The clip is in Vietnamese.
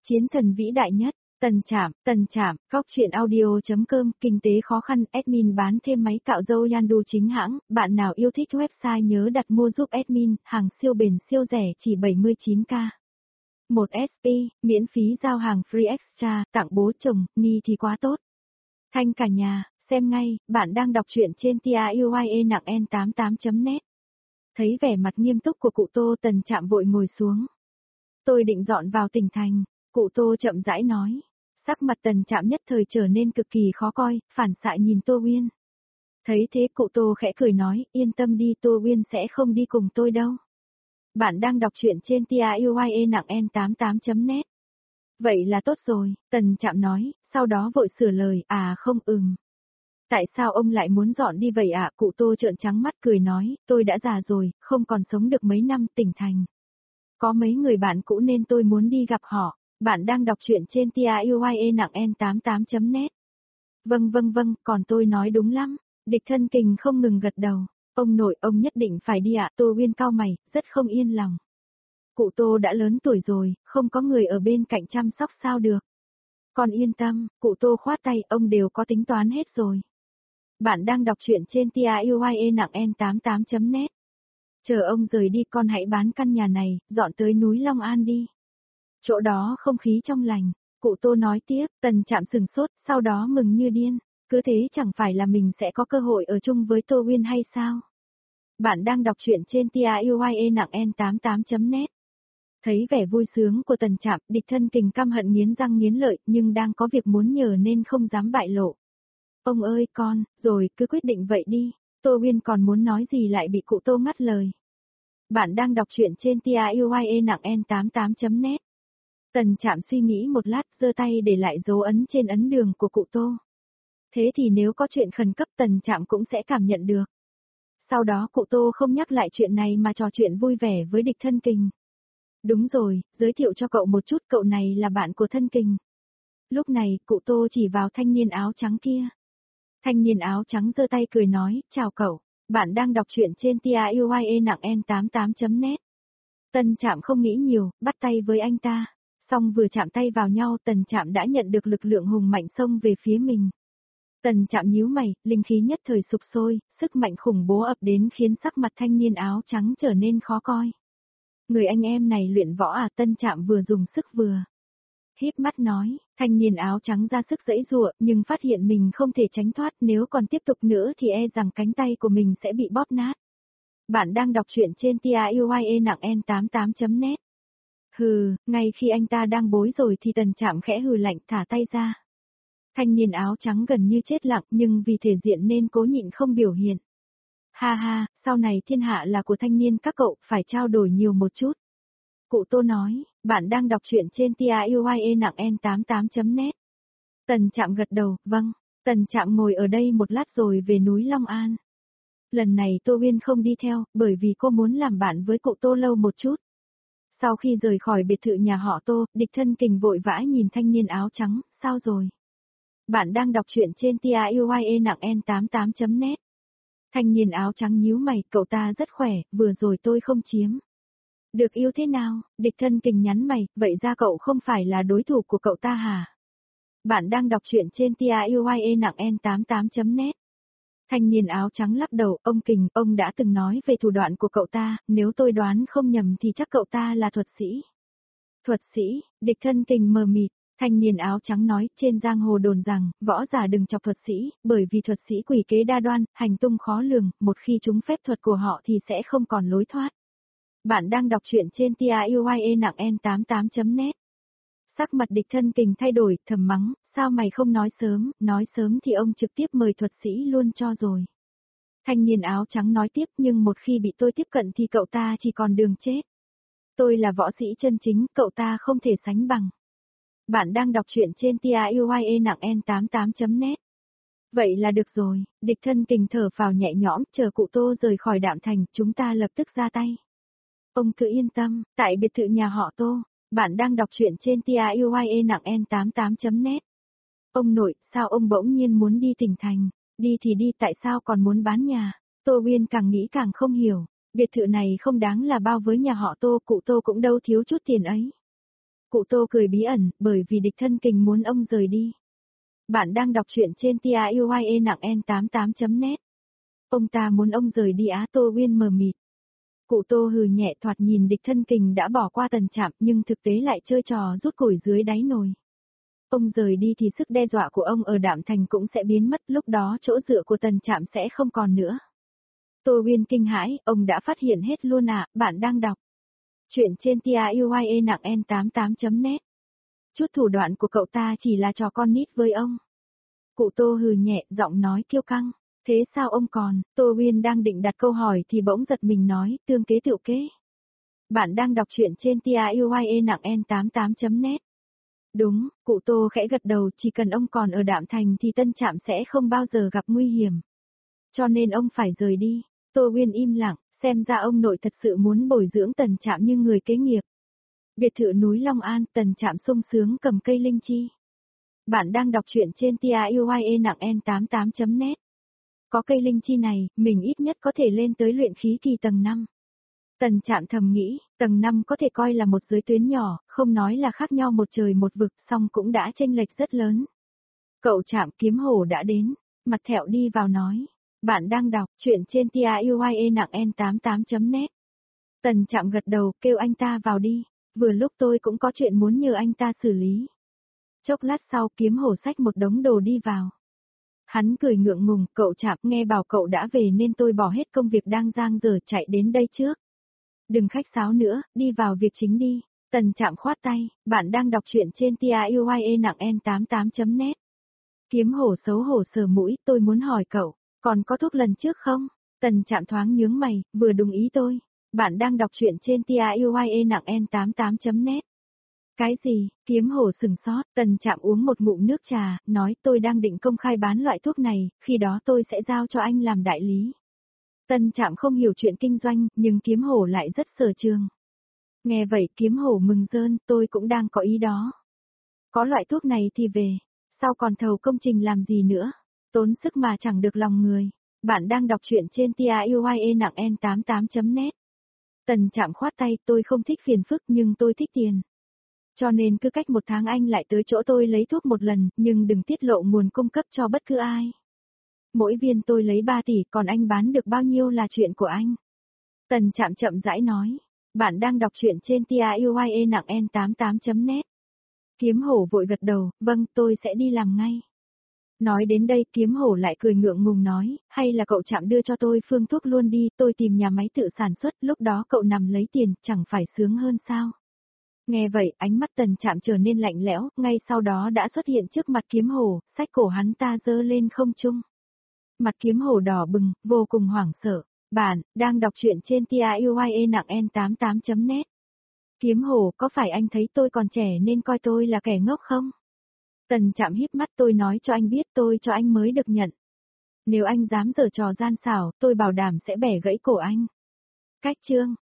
Chiến thần vĩ đại nhất, Tần Trạm, Góc truyện audio.com, kinh tế khó khăn, admin bán thêm máy cạo râu Yandu chính hãng, bạn nào yêu thích website nhớ đặt mua giúp admin, hàng siêu bền siêu rẻ chỉ 79k. 1SP, miễn phí giao hàng free extra, tặng bố chồng, ni thì quá tốt. Thanh cả nhà, xem ngay, bạn đang đọc truyện trên TIUYE nặng N88.net. Thấy vẻ mặt nghiêm túc của cụ Tô, Tần Trạm vội ngồi xuống. Tôi định dọn vào tỉnh thành, cụ Tô chậm rãi nói. Sắc mặt Tần Trạm nhất thời trở nên cực kỳ khó coi, phản xạ nhìn Tô Uyên. Thấy thế cụ Tô khẽ cười nói, yên tâm đi, Tô Uyên sẽ không đi cùng tôi đâu. Bạn đang đọc truyện trên TIUYE nặng N88.net. Vậy là tốt rồi, Tần Trạm nói, sau đó vội sửa lời, không Tại sao ông lại muốn dọn đi vậy ạ? Cụ Tô trợn trắng mắt cười nói, tôi đã già rồi, không còn sống được mấy năm tỉnh thành. Có mấy người bạn cũ nên tôi muốn đi gặp họ. Bạn đang đọc truyện trên TIUYE nặng N88.net. Vâng, còn tôi nói đúng lắm. Địch Thân Kình không ngừng gật đầu. Ông nội, ông nhất định phải đi ạ. Tô Uyên cau mày, rất không yên lòng. Cụ Tô đã lớn tuổi rồi, không có người ở bên cạnh chăm sóc sao được. Con yên tâm, cụ Tô khoát tay, ông đều có tính toán hết rồi. Bạn đang đọc truyện trên TIUYE nặng N88.net. Chờ ông rời đi con hãy bán căn nhà này, dọn tới núi Long An đi. Chỗ đó không khí trong lành, cụ Tô nói tiếp, Tần Trạm sừng sốt, sau đó mừng như điên. Cứ thế chẳng phải là mình sẽ có cơ hội ở chung với Tô Uyên hay sao? Bạn đang đọc truyện trên TIUYE nặng N88.net. Thấy vẻ vui sướng của Tần Trạm, Địch Thân Kình căm hận nghiến răng nghiến lợi, nhưng đang có việc muốn nhờ nên không dám bại lộ. Ông ơi con, rồi cứ quyết định vậy đi. Tô Uyên còn muốn nói gì lại bị cụ Tô ngắt lời. Bạn đang đọc truyện trên TIUYE nặng N88.net. Tần Trạm suy nghĩ một lát, giơ tay để lại dấu ấn trên ấn đường của cụ Tô. Thế thì nếu có chuyện khẩn cấp Tần Trạm cũng sẽ cảm nhận được. Sau đó cụ Tô không nhắc lại chuyện này mà trò chuyện vui vẻ với Địch Thân Kình. Đúng rồi, giới thiệu cho cậu một chút, cậu này là bạn của Thân Kình. Lúc này, cụ Tô chỉ vào thanh niên áo trắng kia. Thanh niên áo trắng giơ tay cười nói, chào cậu, bạn đang đọc truyện trên TIUYE nặng N88.net. Tần Trạm không nghĩ nhiều, bắt tay với anh ta. Xong vừa chạm tay vào nhau, Tần Trạm đã nhận được lực lượng hùng mạnh xông về phía mình. Tần Trạm nhíu mày, linh khí nhất thời sục sôi, sức mạnh khủng bố ập đến khiến sắc mặt thanh niên áo trắng trở nên khó coi. Người anh em này luyện võ à? Tần Trạm vừa dùng sức vừa híp mắt nói, thanh niên áo trắng ra sức giãy giụa, nhưng phát hiện mình không thể tránh thoát, nếu còn tiếp tục nữa thì e rằng cánh tay của mình sẽ bị bóp nát. Bạn đang đọc truyện trên TIUYE nặng N88.net. Hừ, ngay khi anh ta đang bối rồi thì Tần Trạm khẽ hừ lạnh, thả tay ra. Thanh niên áo trắng gần như chết lặng, nhưng vì thể diện nên cố nhịn không biểu hiện. Ha ha, sau này thiên hạ là của thanh niên các cậu, phải trao đổi nhiều một chút. Cụ Tô nói, bạn đang đọc truyện trên TIUYE nặng N88.net. Tần Trạm gật đầu, vâng. Tần Trạm ngồi ở đây một lát rồi về núi Long An. Lần này Tô Uyên không đi theo, bởi vì cô muốn làm bạn với cụ Tô lâu một chút. Sau khi rời khỏi biệt thự nhà họ Tô, Địch Thân Kình vội vã nhìn thanh niên áo trắng, sao rồi? Bạn đang đọc truyện trên TIUYE nặng N88.net. Thanh niên áo trắng nhíu mày, cậu ta rất khỏe, vừa rồi tôi không chiếm được yêu thế nào? Địch Thân Kình nhắn mày, vậy ra cậu không phải là đối thủ của cậu ta hả? Bạn đang đọc truyện trên TIUYE nặng N88.net. Thanh niên áo trắng lắc đầu, ông Kình, ông đã từng nói về thủ đoạn của cậu ta, nếu tôi đoán không nhầm thì chắc cậu ta là thuật sĩ. Thuật sĩ? Địch Thân Kình mờ mịt, thanh niên áo trắng nói, trên giang hồ đồn rằng, võ giả đừng chọc thuật sĩ, bởi vì thuật sĩ quỷ kế đa đoan, hành tung khó lường, một khi trúng phép thuật của họ thì sẽ không còn lối thoát. Bạn đang đọc truyện trên TIUYE nặng N88.net. Sắc mặt Địch Thân Kình thay đổi, thầm mắng, sao mày không nói sớm thì ông trực tiếp mời thuật sĩ luôn cho rồi. Thanh niên áo trắng nói tiếp, nhưng một khi bị tôi tiếp cận thì cậu ta chỉ còn đường chết. Tôi là võ sĩ chân chính, cậu ta không thể sánh bằng. Bạn đang đọc truyện trên TIUYE nặng N88.net. Vậy là được rồi, Địch Thân Kình thở phào nhẹ nhõm, chờ cụ Tô rời khỏi Đạm Thành, chúng ta lập tức ra tay. Ông cứ yên tâm, tại biệt thự nhà họ Tô. Bạn đang đọc truyện trên TIUYE nặng N88.net. Ông nội, sao ông bỗng nhiên muốn đi tỉnh thành? Đi thì đi, tại sao còn muốn bán nhà? Tô Uyên càng nghĩ càng không hiểu. Biệt thự này không đáng là bao với nhà họ Tô, cụ Tô cũng đâu thiếu chút tiền ấy. Cụ Tô cười bí ẩn, bởi vì địch thân kình muốn ông rời đi. Bạn đang đọc truyện trên TIUYE nặng N88.net. Ông ta muốn ông rời đi á, Tô Uyên mờ mịt. Cụ Tô hừ nhẹ, thoạt nhìn địch thân kình đã bỏ qua Tần Trạm nhưng thực tế lại chơi trò rút củi dưới đáy nồi. Ông rời đi thì sức đe dọa của ông ở Đạm Thành cũng sẽ biến mất, lúc đó chỗ dựa của Tần Trạm sẽ không còn nữa. Tô Uyên kinh hãi, ông đã phát hiện hết luôn à, bạn đang đọc truyện trên TIUYE nặng N88.net. Chút thủ đoạn của cậu ta chỉ là trò con nít với ông. Cụ Tô hừ nhẹ, giọng nói kiêu căng. Thế sao ông còn? Tô Uyên đang định đặt câu hỏi thì bỗng giật mình nói, tương kế tựu kế. Bạn đang đọc truyện trên TIUYE nặng N88.net. Đúng, cụ Tô khẽ gật đầu, chỉ cần ông còn ở Đạm Thành thì Tân Trạm sẽ không bao giờ gặp nguy hiểm. Cho nên ông phải rời đi. Tô Uyên im lặng, xem ra ông nội thật sự muốn bồi dưỡng Tần Trạm như người kế nghiệp. Biệt thự núi Long An, Tần Trạm sung sướng cầm cây linh chi. Bạn đang đọc truyện trên TIUYE nặng N88.net. Có cây linh chi này, mình ít nhất có thể lên tới luyện khí kỳ tầng 5. Tần Trạm thầm nghĩ, tầng 5 có thể coi là một giới tuyến nhỏ, không nói là khác nhau một trời một vực, song cũng đã chênh lệch rất lớn. Cậu Trạm, Kiếm Hổ đã đến, mặt thẹo đi vào nói. Bạn đang đọc truyện trên TIUYE nặng N88.net. Tần Trạm gật đầu, kêu anh ta vào đi, vừa lúc tôi cũng có chuyện muốn nhờ anh ta xử lý. Chốc lát sau, Kiếm Hổ xách một đống đồ đi vào. Hắn cười ngượng ngùng, cậu Trạm, nghe bảo cậu đã về nên tôi bỏ hết công việc đang dang dở chạy đến đây trước. Đừng khách sáo nữa, đi vào việc chính đi. Tần Trạm khoát tay, bạn đang đọc truyện trên TIUYE nặng N88.net. Kiếm Hổ xấu hổ sờ mũi, tôi muốn hỏi cậu, còn có thuốc lần trước không? Tần Trạm thoáng nhướng mày, vừa đồng ý tôi. Bạn đang đọc truyện trên TIUYE nặng N88.net. Cái gì? Kiếm Hổ sừng sốt, Tần Trạm uống một ngụm nước trà, nói tôi đang định công khai bán loại thuốc này, khi đó tôi sẽ giao cho anh làm đại lý. Tần Trạm không hiểu chuyện kinh doanh, nhưng Kiếm Hổ lại rất sở trường. Nghe vậy Kiếm Hổ mừng rơn, tôi cũng đang có ý đó. Có loại thuốc này thì về, sao còn thầu công trình làm gì nữa? Tốn sức mà chẳng được lòng người. Bạn đang đọc truyện trên TIUYE nặng N88.net. Tần Trạm khoát tay, tôi không thích phiền phức nhưng tôi thích tiền. Cho nên cứ cách một tháng anh lại tới chỗ tôi lấy thuốc một lần, nhưng đừng tiết lộ nguồn cung cấp cho bất cứ ai. Mỗi viên tôi lấy 3 tỷ, còn anh bán được bao nhiêu là chuyện của anh. Tần Trạm chậm rãi nói. Bạn đang đọc truyện trên TIUYE nặng N88.net. Kiếm Hổ vội gật đầu, vâng, tôi sẽ đi làm ngay. Nói đến đây, Kiếm Hổ lại cười ngượng ngùng nói, hay là cậu Trạm đưa cho tôi phương thuốc luôn đi, tôi tìm nhà máy tự sản xuất, lúc đó cậu nằm lấy tiền, chẳng phải sướng hơn sao? Nghe vậy, ánh mắt Tần Trạm trở nên lạnh lẽo, ngay sau đó đã xuất hiện trước mặt Kiếm Hổ, xách cổ hắn ta giơ lên không trung. Mặt Kiếm Hổ đỏ bừng, vô cùng hoảng sợ. Bạn đang đọc truyện trên TIUYE nặng N88.net. Kiếm Hổ, có phải anh thấy tôi còn trẻ nên coi tôi là kẻ ngốc không? Tần Trạm híp mắt, tôi nói cho anh biết, tôi cho anh mới được nhận. Nếu anh dám giở trò gian xảo, tôi bảo đảm sẽ bẻ gãy cổ anh. Cách chương